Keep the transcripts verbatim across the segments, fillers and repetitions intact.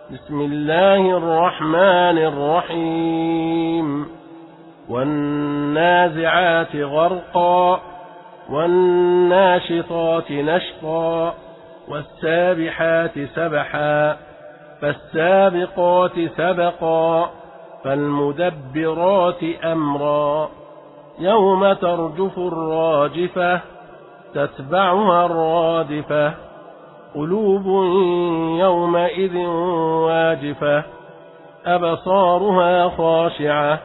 بسم الله الرحمن الرحيم والنازعات غرقا والناشطات نشطا والسابحات سبحا فالسابقات سبقا فالمدبرات أمرا يوم ترجف الراجفة تتبعها الرادفة قلوب يومئذ واجفة أبصارها خاشعة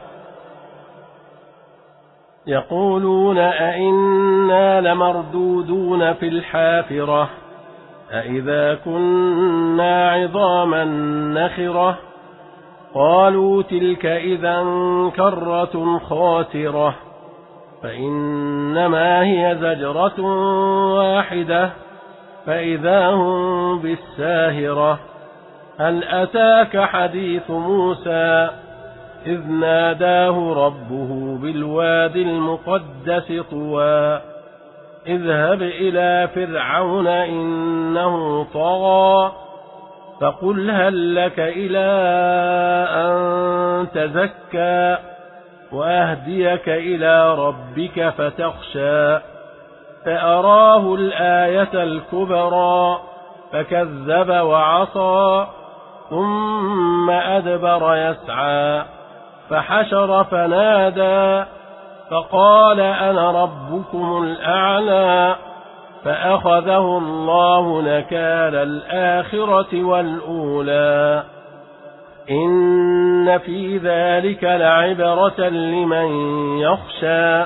يقولون أئنا لمردودون في الحافرة أئذا كنا عظاما نخرة قالوا تلك إذا كرة خاسرة فإنما هي زجرة واحدة فإذا هم بالساهرة هل أتاك حديث موسى إذ ناداه ربه بالواد المقدس طوى اذهب إلى فرعون إنه طغى فقل هل لك إلى أن تزكى وأهديك إلى ربك فتخشى فأراه الآية الكبرى فكذب وعصى ثم أدبر يسعى فحشر فنادى فقال أنا ربكم الأعلى فأخذه الله نكال الآخرة والأولى إن في ذلك لعبرة لمن يخشى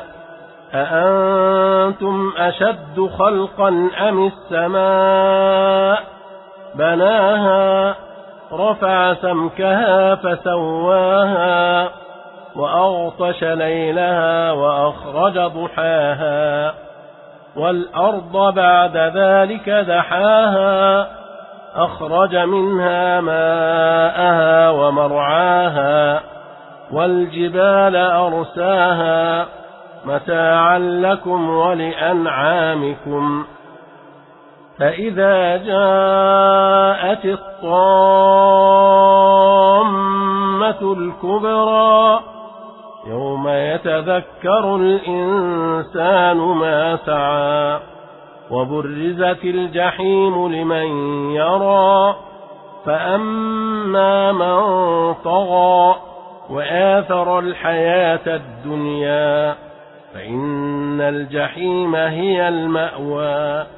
أأنتم أشد خلقا أم السماء بناها رفع سمكها فسواها وأغطش ليلها وأخرج ضحاها والأرض بعد ذلك دحاها أخرج منها ماءها ومرعاها والجبال أرساها متاعا لكم ولأنعامكم فإذا جاءت الطامة الكبرى يوم يتذكر الإنسان ما سعى وبرزت الجحيم لمن يرى فأما من طغى وآثر الحياة الدنيا فإن الجحيم هي المأوى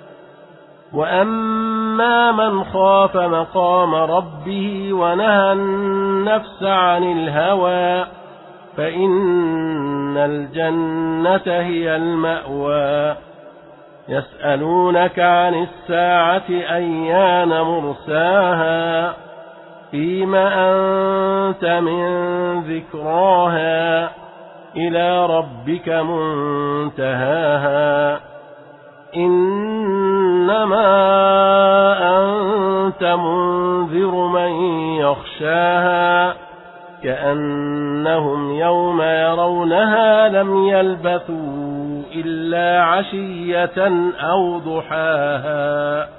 وأما من خاف مقام ربه ونهى النفس عن الهوى فإن الجنة هي المأوى يسألونك عن الساعة أيان مرساها فيما أنت من ذكراها إلى ربك منتهاها إنما أنت منذر من يخشاها كأنهم يوم يرونها لم يلبثوا إلا عشية أو ضحاها.